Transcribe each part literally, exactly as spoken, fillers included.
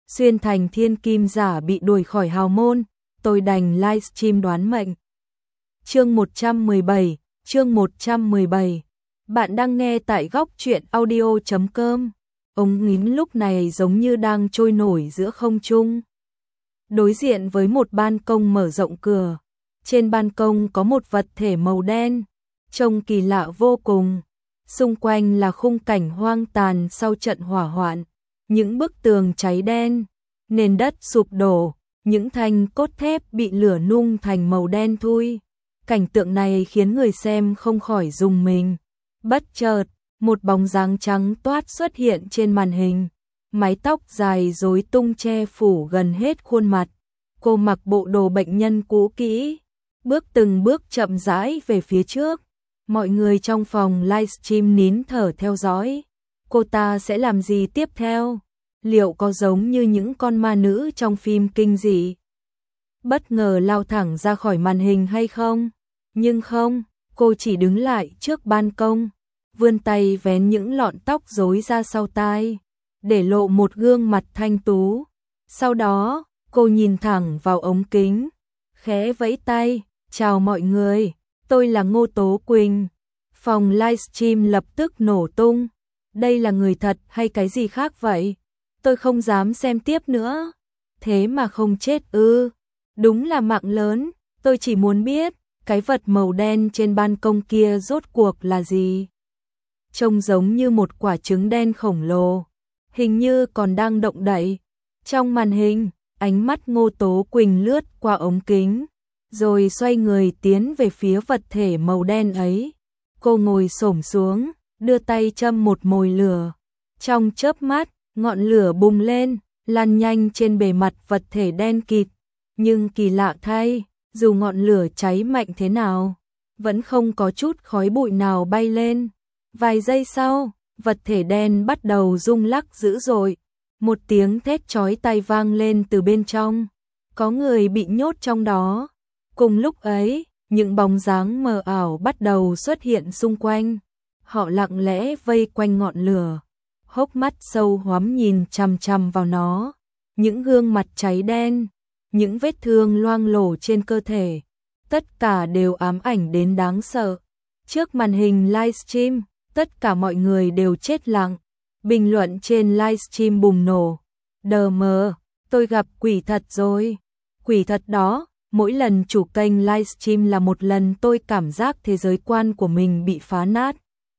xuyên thành thiên kim giả bị đuổi khỏi hào môn, tôi đành livestream đoán mệnh. Chương một trăm mười bảy, chương một trăm mười bảy. Bạn đang nghe tại góc truyện audio chấm com. Ống ngính lúc này giống như đang trôi nổi giữa không trung. Đối diện với một ban công mở rộng cửa, trên ban công có một vật thể màu đen, trông kỳ lạ vô cùng. Xung quanh là khung cảnh hoang tàn sau trận hỏa hoạn, những bức tường cháy đen, nền đất sụp đổ, những thanh cốt thép bị lửa nung thành màu đen thui. Cảnh tượng này khiến người xem không khỏi rùng mình. Bất chợt, một bóng dáng trắng toát xuất hiện trên màn hình, mái tóc dài rối tung che phủ gần hết khuôn mặt. Cô mặc bộ đồ bệnh nhân cũ kỹ, bước từng bước chậm rãi về phía trước. Mọi người trong phòng livestream nín thở theo dõi. Cô ta sẽ làm gì tiếp theo? Liệu có giống như những con ma nữ trong phim kinh dị, bất ngờ lao thẳng ra khỏi màn hình hay không? Nhưng không, cô chỉ đứng lại trước ban công, vươn tay vén những lọn tóc rối ra sau tai, để lộ một gương mặt thanh tú. Sau đó, cô nhìn thẳng vào ống kính, khẽ vẫy tay, chào mọi người, tôi là Ngô Tố Quỳnh. Phòng livestream lập tức nổ tung. Đây là người thật hay cái gì khác vậy? Tôi không dám xem tiếp nữa. Thế mà không chết ư? Đúng là mạng lớn. Tôi chỉ muốn biết, cái vật màu đen trên ban công kia rốt cuộc là gì? Trông giống như một quả trứng đen khổng lồ, hình như còn đang động đậy. Trong màn hình, ánh mắt Ngô Tố Quỳnh lướt qua ống kính, rồi xoay người tiến về phía vật thể màu đen ấy. Cô ngồi xổm xuống, đưa tay châm một mồi lửa. Trong chớp mắt, ngọn lửa bùng lên, lan nhanh trên bề mặt vật thể đen kịt. Nhưng kỳ lạ thay, dù ngọn lửa cháy mạnh thế nào, vẫn không có chút khói bụi nào bay lên. Vài giây sau, vật thể đen bắt đầu rung lắc dữ dội. Một tiếng thét chói tai vang lên từ bên trong. Có người bị nhốt trong đó. Cùng lúc ấy, những bóng dáng mờ ảo bắt đầu xuất hiện xung quanh. Họ lặng lẽ vây quanh ngọn lửa, hốc mắt sâu hoắm nhìn chằm chằm vào nó. Những gương mặt cháy đen, những vết thương loang lổ trên cơ thể, tất cả đều ám ảnh đến đáng sợ. Trước màn hình livestream, tất cả mọi người đều chết lặng. Bình luận trên livestream bùng nổ. Đờ mờ, tôi gặp quỷ thật rồi. Quỷ thật đó. Mỗi lần chủ kênh livestream là một lần tôi cảm giác thế giới quan của mình bị phá nát.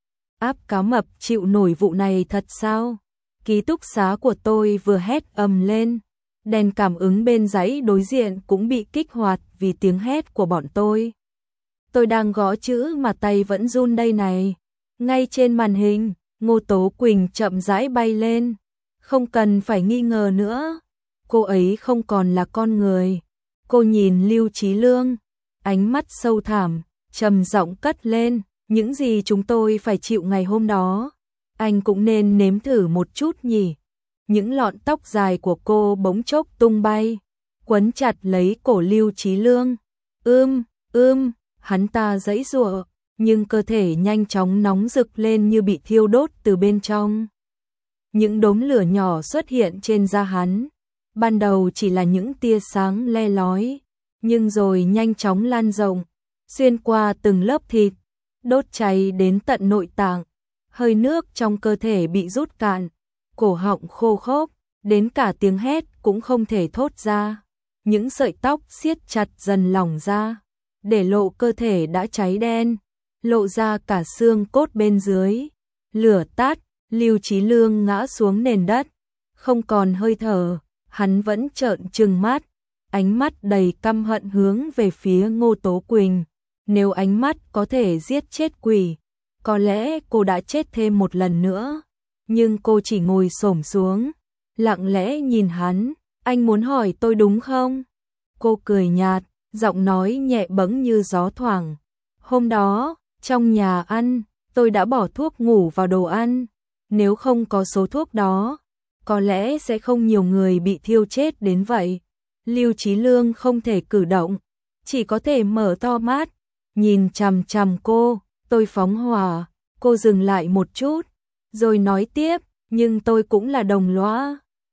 Áp cá mập chịu nổi vụ này thật sao? Ký túc xá của tôi vừa hét ầm lên. Đèn cảm ứng bên dãy đối diện cũng bị kích hoạt vì tiếng hét của bọn tôi. Tôi đang gõ chữ mà tay vẫn run đây này. Ngay trên màn hình, Ngô Tố Quỳnh chậm rãi bay lên. Không cần phải nghi ngờ nữa. Cô ấy không còn là con người. Cô nhìn Lưu Chí Lương, ánh mắt sâu thẳm, trầm giọng cất lên, những gì chúng tôi phải chịu ngày hôm đó, anh cũng nên nếm thử một chút nhỉ. Những lọn tóc dài của cô bỗng chốc tung bay, quấn chặt lấy cổ Lưu Chí Lương. Ưm, ưm, hắn ta giãy giụa, nhưng cơ thể nhanh chóng nóng rực lên như bị thiêu đốt từ bên trong. Những đốm lửa nhỏ xuất hiện trên da hắn. Ban đầu chỉ là những tia sáng le lói, nhưng rồi nhanh chóng lan rộng, xuyên qua từng lớp thịt, đốt cháy đến tận nội tạng. Hơi nước trong cơ thể bị rút cạn, cổ họng khô khốc, đến cả tiếng hét cũng không thể thốt ra. Những sợi tóc siết chặt dần lỏng ra, để lộ cơ thể đã cháy đen, lộ ra cả xương cốt bên dưới. Lửa tắt, Lưu Chí Lương ngã xuống nền đất, không còn hơi thở. Hắn vẫn trợn trừng mắt, ánh mắt đầy căm hận hướng về phía Ngô Tố Quỳnh. Nếu ánh mắt có thể giết chết quỷ, có lẽ cô đã chết thêm một lần nữa. Nhưng cô chỉ ngồi xổm xuống, lặng lẽ nhìn hắn. Anh muốn hỏi tôi đúng không? Cô cười nhạt, giọng nói nhẹ bẫng như gió thoảng. Hôm đó, trong nhà ăn, tôi đã bỏ thuốc ngủ vào đồ ăn. Nếu không có số thuốc đó, có lẽ sẽ không nhiều người bị thiêu chết đến vậy. Lưu Chí Lương không thể cử động, chỉ có thể mở to mắt, nhìn chằm chằm cô. Tôi phóng hỏa. Cô dừng lại một chút, rồi nói tiếp, nhưng tôi cũng là đồng lõa.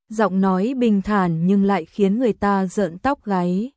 giọng nói bình thản nhưng lại khiến người ta rợn tóc gáy.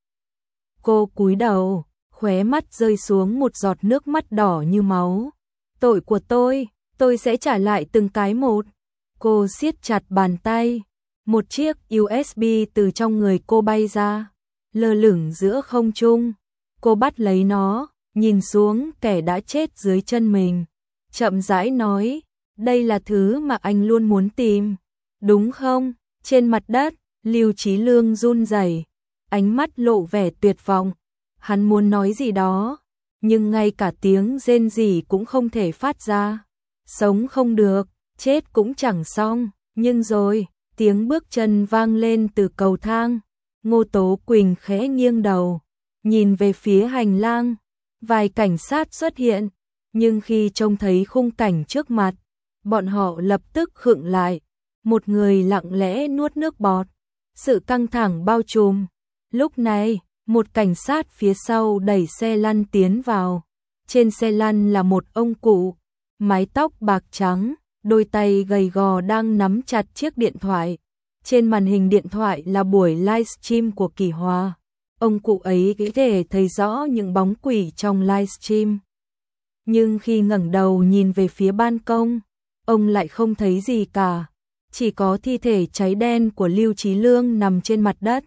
Cô cúi đầu, khóe mắt rơi xuống một giọt nước mắt đỏ như máu. Tội của tôi, tôi sẽ trả lại từng cái một. Cô siết chặt bàn tay. Một chiếc u ét bê từ trong người cô bay ra, lơ lửng giữa không trung. Cô bắt lấy nó, nhìn xuống kẻ đã chết dưới chân mình. Chậm rãi nói, đây là thứ mà anh luôn muốn tìm, đúng không? Trên mặt đất, Lưu Chí Lương run rẩy, ánh mắt lộ vẻ tuyệt vọng. Hắn muốn nói gì đó, nhưng ngay cả tiếng rên rỉ cũng không thể phát ra. Sống không được, chết cũng chẳng xong, nhưng rồi, tiếng bước chân vang lên từ cầu thang. Ngô Tố Quỳnh khẽ nghiêng đầu, nhìn về phía hành lang. Vài cảnh sát xuất hiện, nhưng khi trông thấy khung cảnh trước mặt, bọn họ lập tức khựng lại. Một người lặng lẽ nuốt nước bọt, sự căng thẳng bao trùm. Lúc này, một cảnh sát phía sau đẩy xe lăn tiến vào. Trên xe lăn là một ông cụ, mái tóc bạc trắng, đôi tay gầy gò đang nắm chặt chiếc điện thoại. Trên màn hình điện thoại là buổi livestream của Kỳ Hòa. Ông cụ ấy có thể thấy rõ những bóng quỷ trong livestream. Nhưng khi ngẩng đầu nhìn về phía ban công, ông lại không thấy gì cả. Chỉ có thi thể cháy đen của Lưu Chí Lương nằm trên mặt đất.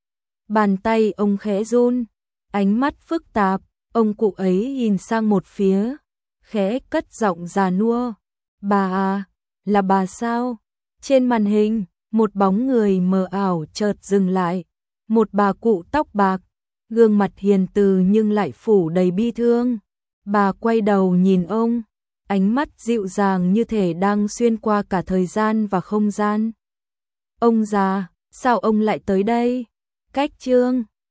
Bàn tay ông khẽ run, ánh mắt phức tạp, ông cụ ấy nhìn sang một phía, khẽ cất giọng già nua. Bà à, là bà sao? Trên màn hình, một bóng người mờ ảo chợt dừng lại. Một bà cụ tóc bạc, gương mặt hiền từ nhưng lại phủ đầy bi thương. Bà quay đầu nhìn ông, ánh mắt dịu dàng như thể đang xuyên qua cả thời gian và không gian. Ông già, sao ông lại tới đây? Cách Trương